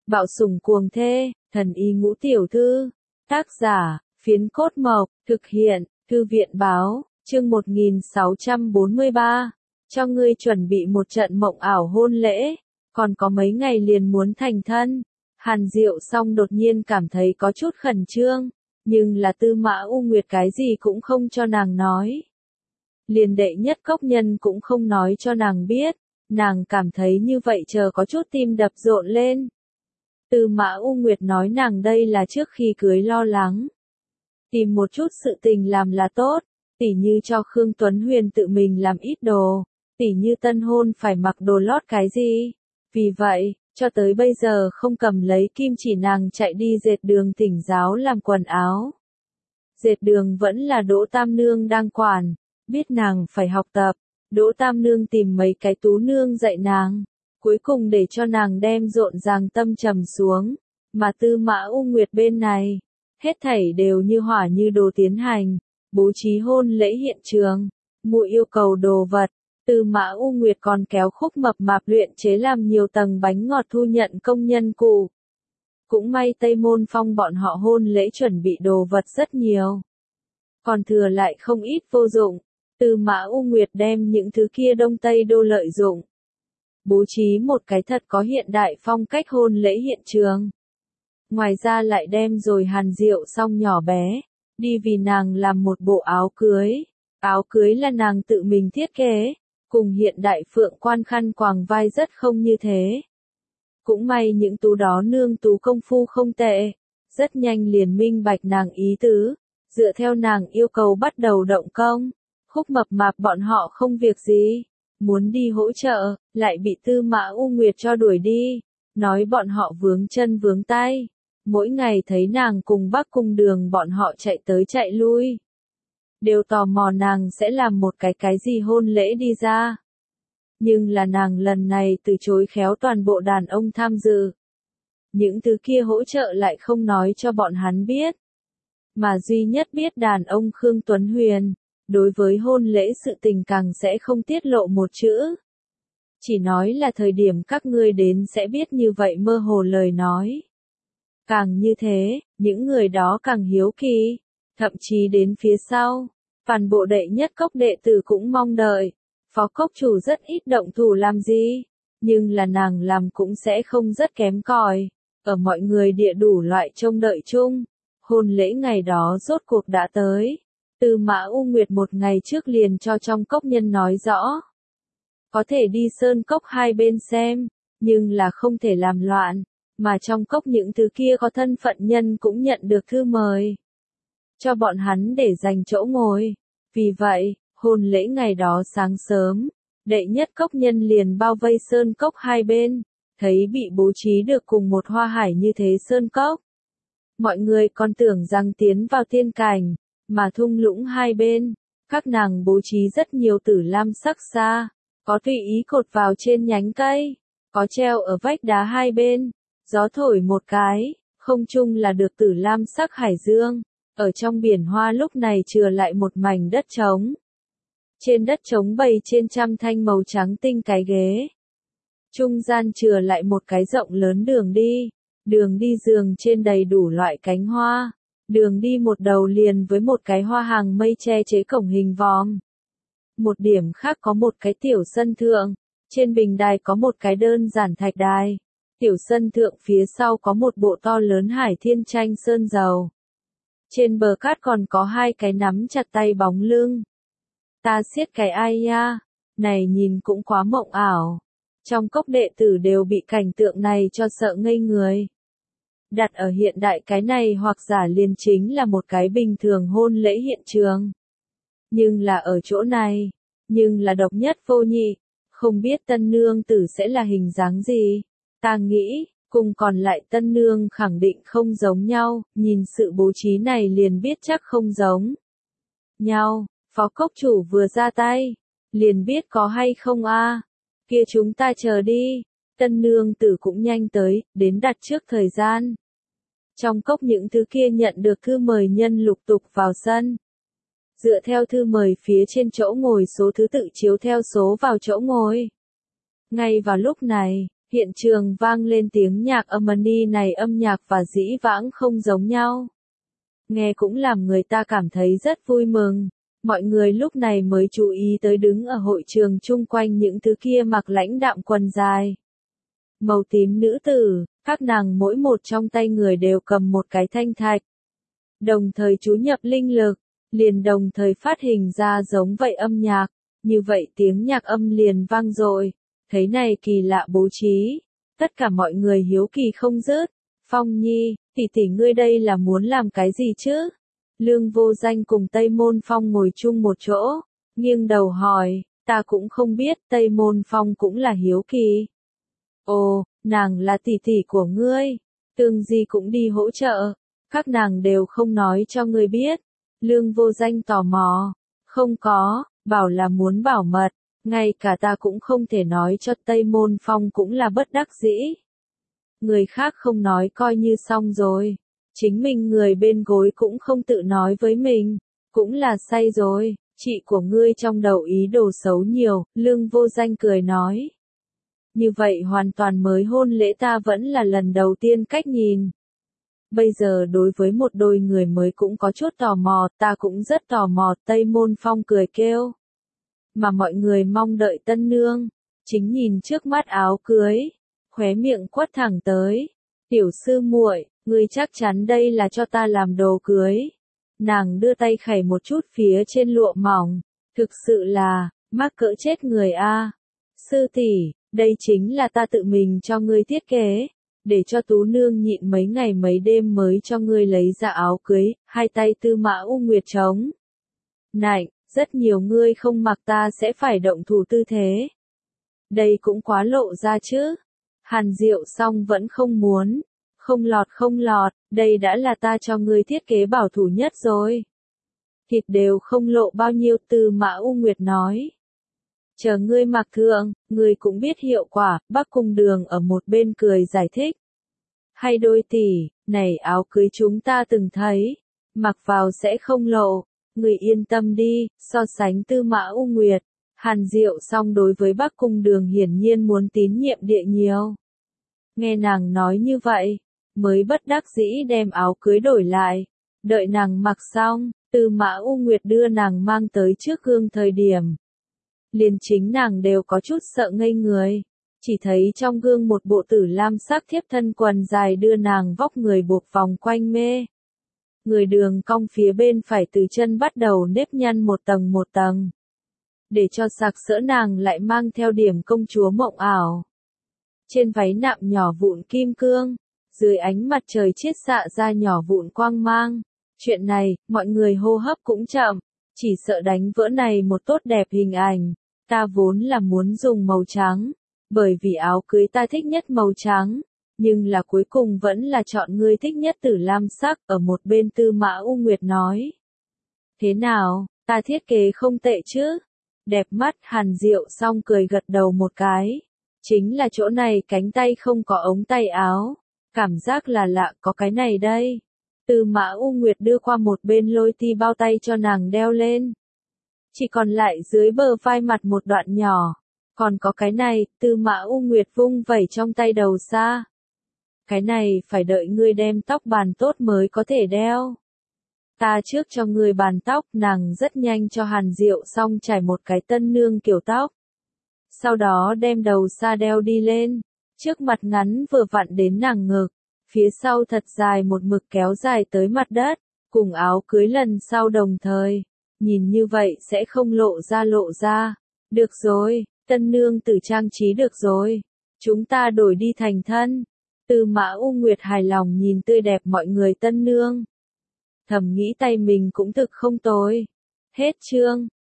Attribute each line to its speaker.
Speaker 1: Bạo sủng cuồng thê, thần y ngũ tiểu thư. Tác giả, Phiến Cốt Mộc, thực hiện, Thư viện Báo, chương 1643. Cho ngươi chuẩn bị một trận mộng ảo hôn lễ, còn có mấy ngày liền muốn thành thân. Hàn Diệu Song đột nhiên cảm thấy có chút khẩn trương, nhưng là Tư Mã U Nguyệt cái gì cũng không cho nàng nói. Liền đệ nhất cốc nhân cũng không nói cho nàng biết, nàng cảm thấy như vậy chờ có chút tim đập rộn lên. Tư Mã U Nguyệt nói nàng đây là trước khi cưới lo lắng. Tìm một chút sự tình làm là tốt, tỉ như cho Khương Tuấn Huyền tự mình làm ít đồ, tỉ như tân hôn phải mặc đồ lót cái gì. Vì vậy, cho tới bây giờ không cầm lấy kim chỉ nàng chạy đi dệt đường thỉnh giáo làm quần áo. Dệt đường vẫn là Đỗ Tam Nương đang quản, biết nàng phải học tập, Đỗ Tam Nương tìm mấy cái tú nương dạy nàng, cuối cùng để cho nàng đem rộn ràng tâm trầm xuống, mà Tư Mã U Nguyệt bên này, hết thảy đều như hỏa như đồ tiến hành, bố trí hôn lễ hiện trường, mua yêu cầu đồ vật. Tư Mã U Nguyệt còn kéo Khúc Mập Mạp luyện chế làm nhiều tầng bánh ngọt thu nhận công nhân cụ. Cũng may Tây Môn Phong bọn họ hôn lễ chuẩn bị đồ vật rất nhiều. Còn thừa lại không ít vô dụng. Tư Mã U Nguyệt đem những thứ kia Đông Tây đô lợi dụng. Bố trí một cái thật có hiện đại phong cách hôn lễ hiện trường. Ngoài ra lại đem rồi Hàn Diệu Song nhỏ bé, đi vì nàng làm một bộ áo cưới. Áo cưới là nàng tự mình thiết kế. Cùng hiện đại phượng quan khăn quàng vai rất không như thế. Cũng may những tú đó nương tú công phu không tệ, rất nhanh liền minh bạch nàng ý tứ, dựa theo nàng yêu cầu bắt đầu động công. Khúc Mập Mạp bọn họ không việc gì, muốn đi hỗ trợ, lại bị Tư Mã U Nguyệt cho đuổi đi, nói bọn họ vướng chân vướng tay, mỗi ngày thấy nàng cùng Bắc Cung Đường bọn họ chạy tới chạy lui. Đều tò mò nàng sẽ làm một cái gì hôn lễ đi ra. Nhưng là nàng lần này từ chối khéo toàn bộ đàn ông tham dự. Những thứ kia hỗ trợ lại không nói cho bọn hắn biết. Mà duy nhất biết đàn ông Khương Tuấn Huyền, đối với hôn lễ sự tình càng sẽ không tiết lộ một chữ. Chỉ nói là thời điểm các ngươi đến sẽ biết như vậy mơ hồ lời nói. Càng như thế, những người đó càng hiếu kỳ. Thậm chí đến phía sau, toàn bộ đệ nhất cốc đệ tử cũng mong đợi, phó cốc chủ rất ít động thủ làm gì, nhưng là nàng làm cũng sẽ không rất kém cỏi, ở mọi người địa đủ loại trông đợi chung, hôn lễ ngày đó rốt cuộc đã tới, Tư Mã U Nguyệt một ngày trước liền cho trong cốc nhân nói rõ, có thể đi sơn cốc hai bên xem, nhưng là không thể làm loạn, mà trong cốc những thứ kia có thân phận nhân cũng nhận được thư mời. Cho bọn hắn để dành chỗ ngồi. Vì vậy, hôn lễ ngày đó sáng sớm, đệ nhất cốc nhân liền bao vây sơn cốc hai bên, thấy bị bố trí được cùng một hoa hải như thế sơn cốc. Mọi người còn tưởng rằng tiến vào tiên cảnh, mà thung lũng hai bên, các nàng bố trí rất nhiều tử lam sắc xa, có tùy ý cột vào trên nhánh cây, có treo ở vách đá hai bên, gió thổi một cái, không trung là được tử lam sắc hải dương. Ở trong biển hoa lúc này chừa lại một mảnh đất trống. Trên đất trống bày trên trăm thanh màu trắng tinh cái ghế. Trung gian chừa lại một cái rộng lớn đường đi giường trên đầy đủ loại cánh hoa. Đường đi một đầu liền với một cái hoa hàng mây che chế cổng hình vòm. Một điểm khác có một cái tiểu sân thượng, trên bình đài có một cái đơn giản thạch đài. Tiểu sân thượng phía sau có một bộ to lớn hải thiên tranh sơn dầu. Trên bờ cát còn có hai cái nắm chặt tay bóng lưng. Ta siết cái ai ya, này nhìn cũng quá mộng ảo. Trong cốc đệ tử đều bị cảnh tượng này cho sợ ngây người. Đặt ở hiện đại cái này hoặc giả liền chính là một cái bình thường hôn lễ hiện trường. Nhưng là ở chỗ này, nhưng là độc nhất vô nhị, không biết tân nương tử sẽ là hình dáng gì. Ta nghĩ, cùng còn lại tân nương khẳng định không giống nhau, nhìn sự bố trí này liền biết chắc không giống nhau. Phó cốc chủ vừa ra tay, liền biết có hay không a. Kia chúng ta chờ đi, tân nương tử cũng nhanh tới, đến đặt trước thời gian. Trong cốc những thứ kia nhận được thư mời nhân lục tục vào sân. Dựa theo thư mời phía trên chỗ ngồi số thứ tự chiếu theo số vào chỗ ngồi. Ngay vào lúc này, Hiện trường vang lên tiếng nhạc Amani này, âm nhạc và dĩ vãng không giống nhau. Nghe cũng làm người ta cảm thấy rất vui mừng. Mọi người lúc này mới chú ý tới đứng ở hội trường chung quanh những thứ kia mặc lãnh đạm quần dài màu tím nữ tử, các nàng mỗi một trong tay người đều cầm một cái thanh thạch. Đồng thời chú nhập linh lực, liền đồng thời phát hình ra giống vậy âm nhạc, như vậy tiếng nhạc âm liền vang dội. Thấy này kỳ lạ bố trí, tất cả mọi người hiếu kỳ không dứt. Phong Nhi, tỷ tỷ ngươi đây là muốn làm cái gì chứ? Lương Vô Danh cùng Tây Môn Phong ngồi chung một chỗ, nghiêng đầu hỏi, ta cũng không biết. Tây Môn Phong cũng là hiếu kỳ. Ồ, nàng là tỷ tỷ của ngươi, Tương Di cũng đi hỗ trợ, các nàng đều không nói cho ngươi biết. Lương Vô Danh tò mò, không có, bảo là muốn bảo mật, ngay cả ta cũng không thể nói cho. Tây Môn Phong cũng là bất đắc dĩ. Người khác không nói coi như xong rồi, chính mình người bên gối cũng không tự nói với mình, cũng là say rồi. Chị của ngươi trong đầu ý đồ xấu nhiều, Lương Vô Danh cười nói. Như vậy hoàn toàn mới hôn lễ ta vẫn là lần đầu tiên cách nhìn. Bây giờ đối với một đôi người mới cũng có chút tò mò, ta cũng rất tò mò. Tây Môn Phong cười kêu. Mà mọi người mong đợi tân nương, chính nhìn trước mắt áo cưới, khóe miệng quất thẳng tới. Tiểu sư muội, ngươi chắc chắn đây là cho ta làm đồ cưới. Nàng đưa tay khẩy một chút phía trên lụa mỏng, thực sự là, mắc cỡ chết người a. Sư tỷ, đây chính là ta tự mình cho ngươi thiết kế, để cho Tú nương nhịn mấy ngày mấy đêm mới cho ngươi lấy ra áo cưới. Hai tay Tư Mã U Nguyệt trống nạnh, rất nhiều ngươi không mặc ta sẽ phải động thủ tư thế. Đây cũng quá lộ ra chứ. Hàn Diệu Song vẫn không muốn. Không lọt, đây đã là ta cho ngươi thiết kế bảo thủ nhất rồi. Thịt đều không lộ bao nhiêu. Tư Mã U Nguyệt nói. Chờ ngươi mặc thượng, ngươi cũng biết hiệu quả. Bắc Cung Đường ở một bên cười giải thích. Hay đôi tỷ, này áo cưới chúng ta từng thấy, mặc vào sẽ không lộ. Ngươi yên tâm đi. So sánh Tư Mã U Nguyệt, Hàn Diệu Song đối với Bắc Cung Đường hiển nhiên muốn tín nhiệm địa nhiều. Nghe nàng nói như vậy, mới bất đắc dĩ đem áo cưới đổi lại. Đợi nàng mặc xong, Tư Mã U Nguyệt đưa nàng mang tới trước gương thời điểm. Liền chính nàng đều có chút sợ ngây người. Chỉ thấy trong gương một bộ tử lam sắc thiếp thân quần dài đưa nàng vóc người buộc vòng quanh mê. Người đường cong phía bên phải từ chân bắt đầu nếp nhăn một tầng. Để cho sặc sỡ nàng lại mang theo điểm công chúa mộng ảo. Trên váy nạm nhỏ vụn kim cương, dưới ánh mặt trời chiết xạ ra nhỏ vụn quang mang. Chuyện này, mọi người hô hấp cũng chậm, chỉ sợ đánh vỡ này một tốt đẹp hình ảnh. Ta vốn là muốn dùng màu trắng, bởi vì áo cưới ta thích nhất màu trắng, nhưng là cuối cùng vẫn là chọn ngươi thích nhất tử lam sắc. Ở một bên Tư Mã U Nguyệt nói. Thế nào, ta thiết kế không tệ chứ? Đẹp mắt. Hàn Diệu Song cười gật đầu một cái. Chính là chỗ này cánh tay không có ống tay áo. Cảm giác là lạ, có cái này đây. Tư Mã U Nguyệt đưa qua một bên lôi ti bao tay cho nàng đeo lên. Chỉ còn lại dưới bờ vai mặt một đoạn nhỏ. Còn có cái này. Tư Mã U Nguyệt vung vẩy trong tay đầu xa. Cái này phải đợi ngươi đem tóc bàn tốt mới có thể đeo. Ta trước cho ngươi bàn tóc. Nàng rất nhanh cho Hàn Diệu Song trải một cái tân nương kiểu tóc. Sau đó đem đầu xa đeo đi lên. Trước mặt ngắn vừa vặn đến nàng ngực. Phía sau thật dài một mực kéo dài tới mặt đất. Cùng áo cưới lần sau đồng thời. Nhìn như vậy sẽ không lộ ra. Được rồi, tân nương tử trang trí được rồi. Chúng ta đổi đi thành thân. Tư Mã U Nguyệt hài lòng nhìn tươi đẹp mọi người tân nương. Thầm nghĩ tay mình cũng thực không tồi. Hết chương.